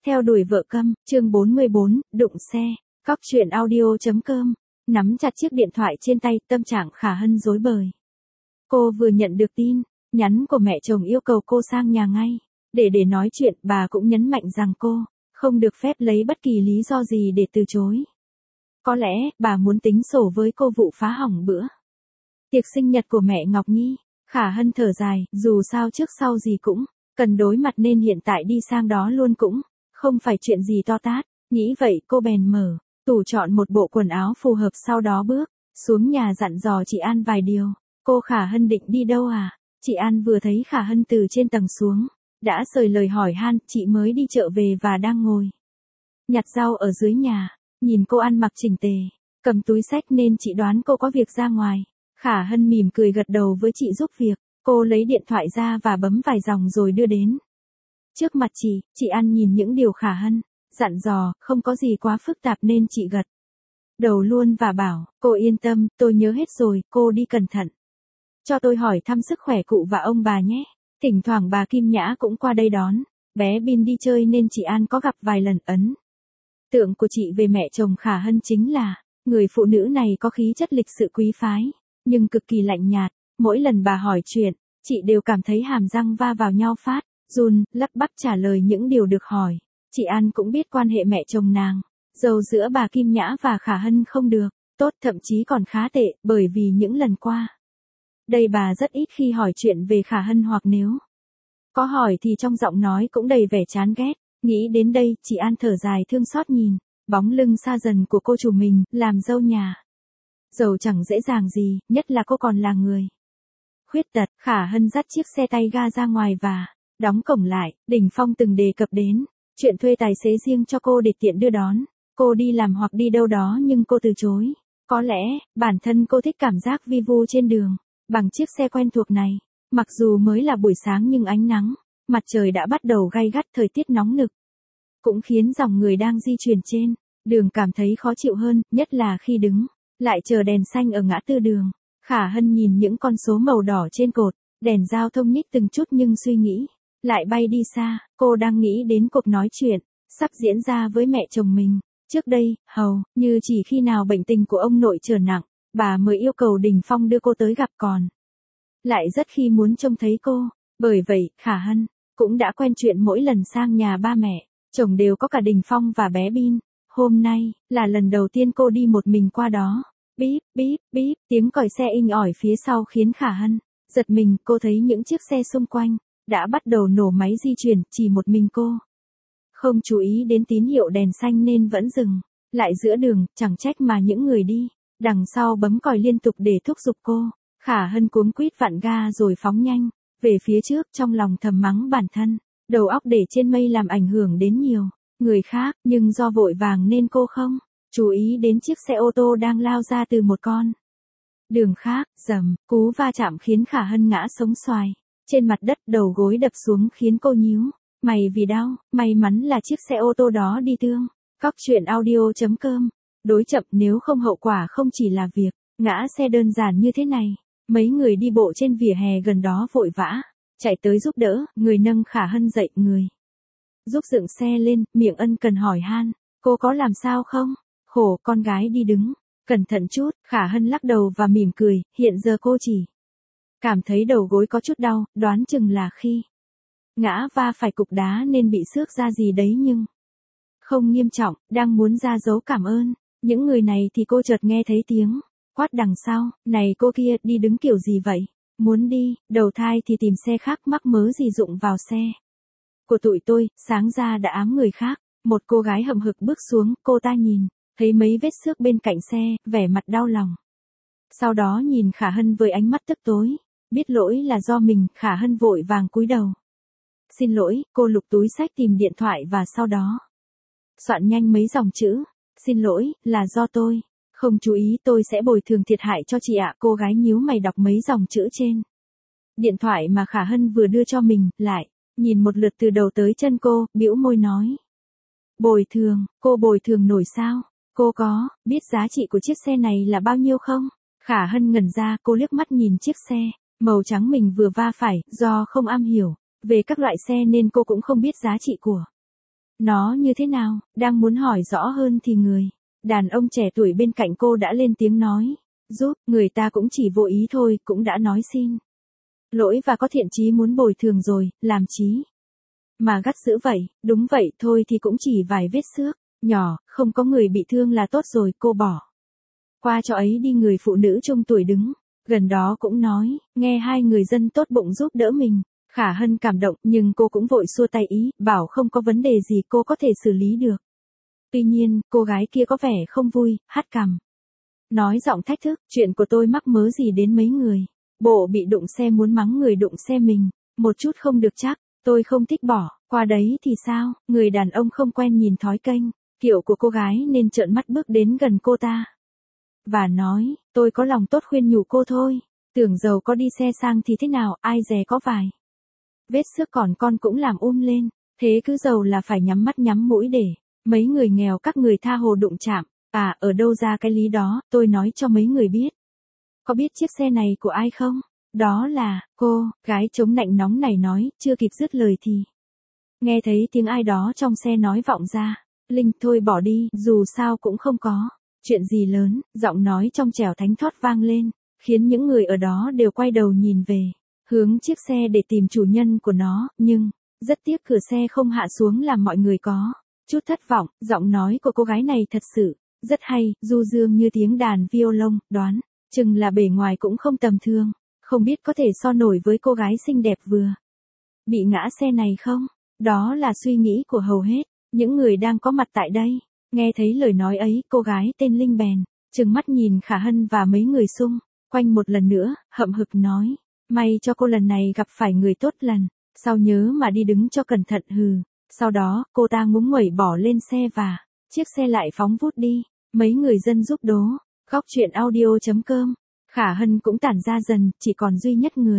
Theo đuổi vợ câm, chương 44, đụng xe. Cóc truyện audio.com. Nắm chặt chiếc điện thoại trên tay, tâm trạng Khả Hân rối bời. Cô vừa nhận được tin nhắn của mẹ chồng yêu cầu cô sang nhà ngay. Để nói chuyện, bà cũng nhấn mạnh rằng cô không được phép lấy bất kỳ lý do gì để từ chối. Có lẽ, bà muốn tính sổ với cô vụ phá hỏng bữa tiệc sinh nhật của mẹ Ngọc Nhi. Khả Hân thở dài, dù sao trước sau gì cũng cần đối mặt nên hiện tại đi sang đó luôn cũng không phải chuyện gì to tát. Nghĩ vậy cô bèn mở tủ chọn một bộ quần áo phù hợp, sau đó bước xuống nhà dặn dò chị An vài điều. Cô Khả Hân định đi đâu à? Chị An vừa thấy Khả Hân từ trên tầng xuống, đã xởi lời hỏi han. Chị mới đi chợ về và đang ngồi nhặt rau ở dưới nhà. Nhìn cô ăn mặc chỉnh tề, cầm túi xách nên chị đoán cô có việc ra ngoài. Khả Hân mỉm cười gật đầu với chị giúp việc. Cô lấy điện thoại ra và bấm vài dòng rồi đưa đến trước mặt chị An nhìn những điều Khả Hân dặn dò, không có gì quá phức tạp nên chị gật đầu luôn và bảo, cô yên tâm, tôi nhớ hết rồi, cô đi cẩn thận. Cho tôi hỏi thăm sức khỏe cụ và ông bà nhé. Thỉnh thoảng bà Kim Nhã cũng qua đây đón bé Bin đi chơi nên chị An có gặp vài lần. Ấn tượng của chị về mẹ chồng Khả Hân chính là người phụ nữ này có khí chất lịch sự quý phái, nhưng cực kỳ lạnh nhạt. Mỗi lần bà hỏi chuyện, chị đều cảm thấy hàm răng va vào nhau phát run, lắp bắp trả lời những điều được hỏi. Chị An cũng biết quan hệ mẹ chồng nàng dâu giữa bà Kim Nhã và Khả Hân không được tốt, thậm chí còn khá tệ, bởi vì những lần qua đây bà rất ít khi hỏi chuyện về Khả Hân, hoặc nếu có hỏi thì trong giọng nói cũng đầy vẻ chán ghét. Nghĩ đến đây, chị An thở dài thương xót nhìn bóng lưng xa dần của cô chủ mình, làm dâu nhà giàu chẳng dễ dàng gì, nhất là cô còn là người khuyết tật. Khả Hân dắt chiếc xe tay ga ra ngoài và đóng cổng lại. Đình Phong từng đề cập đến chuyện thuê tài xế riêng cho cô để tiện đưa đón cô đi làm hoặc đi đâu đó, nhưng cô từ chối. Có lẽ, bản thân cô thích cảm giác vi vu trên đường bằng chiếc xe quen thuộc này. Mặc dù mới là buổi sáng nhưng ánh nắng mặt trời đã bắt đầu gay gắt, thời tiết nóng nực cũng khiến dòng người đang di chuyển trên đường cảm thấy khó chịu hơn, nhất là khi đứng lại chờ đèn xanh ở ngã tư đường. Khả Hân nhìn những con số màu đỏ trên cột đèn giao thông nhích từng chút, nhưng suy nghĩ lại bay đi xa. Cô đang nghĩ đến cuộc nói chuyện sắp diễn ra với mẹ chồng mình. Trước đây, hầu như chỉ khi nào bệnh tình của ông nội trở nặng, bà mới yêu cầu Đình Phong đưa cô tới gặp, còn lại rất khi muốn trông thấy cô. Bởi vậy, Khả Hân cũng đã quen chuyện mỗi lần sang nhà ba mẹ chồng đều có cả Đình Phong và bé Bin. Hôm nay là lần đầu tiên cô đi một mình qua đó. Bíp bíp bíp, tiếng còi xe inh ỏi phía sau khiến Khả Hân giật mình. Cô thấy những chiếc xe xung quanh đã bắt đầu nổ máy di chuyển, chỉ một mình cô không chú ý đến tín hiệu đèn xanh nên vẫn dừng lại giữa đường. Chẳng trách mà những người đi đằng sau bấm còi liên tục để thúc giục cô. Khả Hân cuống quýt vặn ga rồi phóng nhanh về phía trước, trong lòng thầm mắng bản thân đầu óc để trên mây làm ảnh hưởng đến nhiều người khác, nhưng do vội vàng nên cô không chú ý đến chiếc xe ô tô đang lao ra từ một con đường khác. Rầm, cú va chạm khiến Khả Hân ngã sống xoài trên mặt đất, đầu gối đập xuống khiến cô nhíu mày vì đau. May mắn là chiếc xe ô tô đó đi tương. Cóc truyện audio.com. Đối chậm, nếu không hậu quả không chỉ là việc ngã xe đơn giản như thế này. Mấy người đi bộ trên vỉa hè gần đó vội vã chạy tới giúp đỡ. Người nâng Khả Hân dậy, người giúp dựng xe lên, miệng ân cần hỏi han, cô có làm sao không? Khổ con gái đi đứng cẩn thận chút. Khả Hân lắc đầu và mỉm cười, hiện giờ cô chỉ cảm thấy đầu gối có chút đau, đoán chừng là khi ngã va phải cục đá nên bị xước ra gì đấy, nhưng không nghiêm trọng. Đang muốn ra dấu cảm ơn những người này thì cô chợt nghe thấy tiếng quát đằng sau, này cô kia, đi đứng kiểu gì vậy? Muốn đi đầu thai thì tìm xe khác, mắc mớ gì dụng vào xe của tụi tôi, sáng ra đã ám người khác. Một cô gái hậm hực bước xuống, cô ta nhìn thấy mấy vết xước bên cạnh xe, vẻ mặt đau lòng. Sau đó nhìn Khả Hân với ánh mắt tức tối. Biết lỗi là do mình, Khả Hân vội vàng cúi đầu. Xin lỗi, cô lục túi xách tìm điện thoại và sau đó soạn nhanh mấy dòng chữ. Xin lỗi, là do tôi không chú ý, tôi sẽ bồi thường thiệt hại cho chị ạ. Cô gái nhíu mày đọc mấy dòng chữ trên điện thoại mà Khả Hân vừa đưa cho mình, lại nhìn một lượt từ đầu tới chân cô, bĩu môi nói. Bồi thường, cô bồi thường nổi sao? Cô có biết giá trị của chiếc xe này là bao nhiêu không? Khả Hân ngẩn ra, cô liếc mắt nhìn chiếc xe màu trắng mình vừa va phải. Do không am hiểu về các loại xe nên cô cũng không biết giá trị của Nó như thế nào? Đang muốn hỏi rõ hơn thì người đàn ông trẻ tuổi bên cạnh cô đã lên tiếng nói. Giúp, người ta cũng chỉ vô ý thôi, cũng đã nói xin lỗi và có thiện chí muốn bồi thường rồi, làm chí mà gắt dữ vậy. Đúng vậy thôi thì cũng chỉ vài vết xước nhỏ, không có người bị thương là tốt rồi. Cô bỏ qua cho ấy đi. Người phụ nữ trung tuổi đứng gần đó cũng nói. Nghe hai người dân tốt bụng giúp đỡ mình, Khả Hân cảm động, nhưng cô cũng vội xua tay ý, bảo không có vấn đề gì, cô có thể xử lý được. Tuy nhiên, cô gái kia có vẻ không vui, hắt cằm, nói giọng thách thức, chuyện của tôi mắc mớ gì đến mấy người. Bộ bị đụng xe muốn mắng người đụng xe mình, một chút không được chắc, tôi không thích bỏ qua đấy thì sao? Người đàn ông không quen nhìn thói kênh kiểu của cô gái nên trợn mắt bước đến gần cô ta và nói, tôi có lòng tốt khuyên nhủ cô thôi, tưởng giàu có đi xe sang thì thế nào, ai dè có vài vết xước còn con cũng làm lên, thế cứ giàu là phải nhắm mắt nhắm mũi để mấy người nghèo các người tha hồ đụng chạm. À, ở đâu ra cái lý đó, tôi nói cho mấy người biết. Có biết chiếc xe này của ai không? Đó là, cô, gái chống nạnh nóng này nói, chưa kịp dứt lời thì nghe thấy tiếng ai đó trong xe nói vọng ra. Linh, thôi bỏ đi, dù sao cũng không có chuyện gì lớn. Giọng nói trong trẻo thánh thót vang lên, khiến những người ở đó đều quay đầu nhìn về hướng chiếc xe để tìm chủ nhân của nó, nhưng rất tiếc cửa xe không hạ xuống làm mọi người có chút thất vọng. Giọng nói của cô gái này thật sự rất hay, du dương như tiếng đàn violon, đoán chừng là bề ngoài cũng không tầm thường, không biết có thể so nổi với cô gái xinh đẹp vừa bị ngã xe này không? Đó là suy nghĩ của hầu hết những người đang có mặt tại đây. Nghe thấy lời nói ấy, cô gái tên Linh bèn trừng mắt nhìn Khả Hân và mấy người xung quanh một lần nữa, hậm hực nói, may cho cô lần này gặp phải người tốt, lần sau nhớ mà đi đứng cho cẩn thận. Hừ. Sau đó, cô ta ngúng nguẩy bỏ lên xe và chiếc xe lại phóng vút đi. Mấy người dân giúp đố. Góc truyện audio.com. Khả Hân cũng tản ra dần, chỉ còn duy nhất người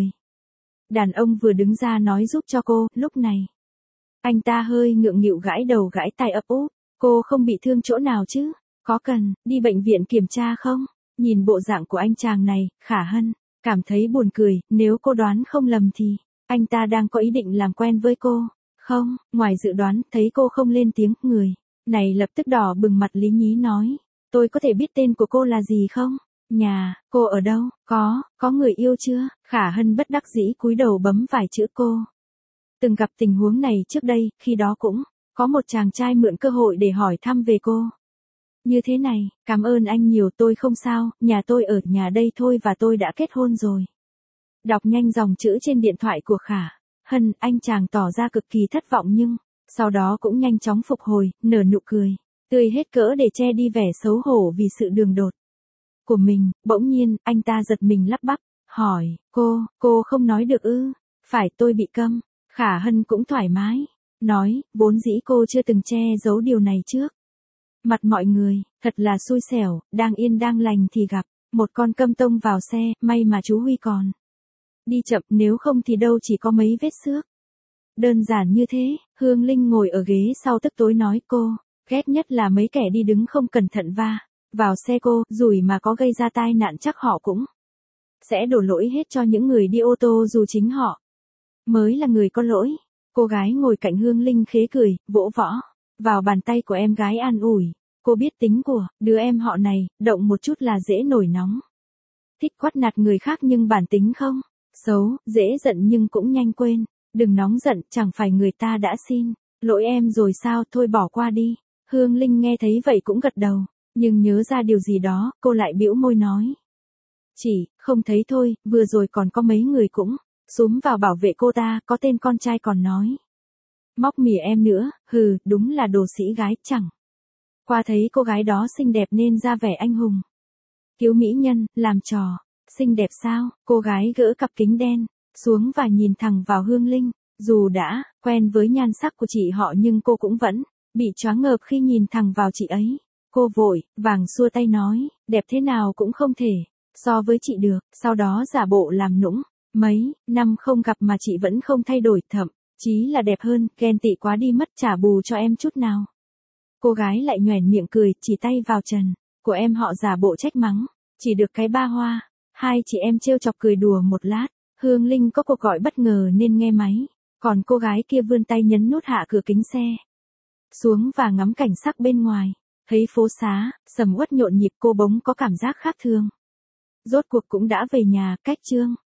đàn ông vừa đứng ra nói giúp cho cô. Lúc này, anh ta hơi ngượng nghịu gãi đầu gãi tai ấp úp. Cô không bị thương chỗ nào chứ? Có cần đi bệnh viện kiểm tra không? Nhìn bộ dạng của anh chàng này, Khả Hân cảm thấy buồn cười. Nếu cô đoán không lầm thì anh ta đang có ý định làm quen với cô. Không, ngoài dự đoán, thấy cô không lên tiếng, người này lập tức đỏ bừng mặt lý nhí nói, tôi có thể biết tên của cô là gì không? Nhà cô ở đâu? Có người yêu chưa? Khả Hân bất đắc dĩ cúi đầu bấm vài chữ cô từng gặp tình huống này trước đây, khi đó cũng có một chàng trai mượn cơ hội để hỏi thăm về cô. Như thế này, cảm ơn anh nhiều, tôi không sao, nhà tôi ở nhà đây thôi và tôi đã kết hôn rồi. Đọc nhanh dòng chữ trên điện thoại của Khả Hân, anh chàng tỏ ra cực kỳ thất vọng nhưng sau đó cũng nhanh chóng phục hồi, nở nụ cười tươi hết cỡ để che đi vẻ xấu hổ vì sự đường đột của mình. Bỗng nhiên, anh ta giật mình lắp bắp, hỏi, cô không nói được ư? Phải, tôi bị câm. Khả Hân cũng thoải mái nói, vốn dĩ cô chưa từng che giấu điều này trước mặt mọi người, thật là xui xẻo, đang yên đang lành thì gặp một con câm tông vào xe, may mà chú Huy còn đi chậm, nếu không thì đâu chỉ có mấy vết xước. Đơn giản như thế. Hương Linh ngồi ở ghế sau tức tối nói, cô ghét nhất là mấy kẻ đi đứng không cẩn thận va vào xe cô, rủi mà có gây ra tai nạn chắc họ cũng sẽ đổ lỗi hết cho những người đi ô tô dù chính họ mới là người có lỗi. Cô gái ngồi cạnh Hương Linh khế cười, vỗ võ vào bàn tay của em gái an ủi, cô biết tính của đứa em họ này, động một chút là dễ nổi nóng, thích quát nạt người khác nhưng bản tính không xấu, dễ giận nhưng cũng nhanh quên. Đừng nóng giận, chẳng phải người ta đã xin lỗi em rồi sao, thôi bỏ qua đi. Hương Linh nghe thấy vậy cũng gật đầu, nhưng nhớ ra điều gì đó, cô lại bĩu môi nói, chỉ không thấy thôi, vừa rồi còn có mấy người cũng xúm vào bảo vệ cô ta, có tên con trai còn nói móc mỉa em nữa. Hừ, đúng là đồ sĩ gái, chẳng qua thấy cô gái đó xinh đẹp nên ra vẻ anh hùng cứu mỹ nhân, làm trò xinh đẹp sao? Cô gái gỡ cặp kính đen xuống và nhìn thẳng vào Hương Linh. Dù đã quen với nhan sắc của chị họ nhưng cô cũng vẫn bị choáng ngợp khi nhìn thẳng vào chị ấy. Cô vội vàng xua tay nói, đẹp thế nào cũng không thể so với chị được. Sau đó giả bộ làm nũng, mấy năm không gặp mà chị vẫn không thay đổi, thậm chí là đẹp hơn, ghen tị quá đi mất, trả bù cho em chút nào. Cô gái lại nhoẻn miệng cười, chỉ tay vào trần của em họ giả bộ trách mắng, chỉ được cái ba hoa. Hai chị em trêu chọc cười đùa một lát. Hương Linh có cuộc gọi bất ngờ nên nghe máy, còn cô gái kia vươn tay nhấn nút hạ cửa kính xe xuống và ngắm cảnh sắc bên ngoài. Thấy phố xá, sầm uất nhộn nhịp cô bỗng có cảm giác khác thường. Rốt cuộc cũng đã về nhà, cách Trương.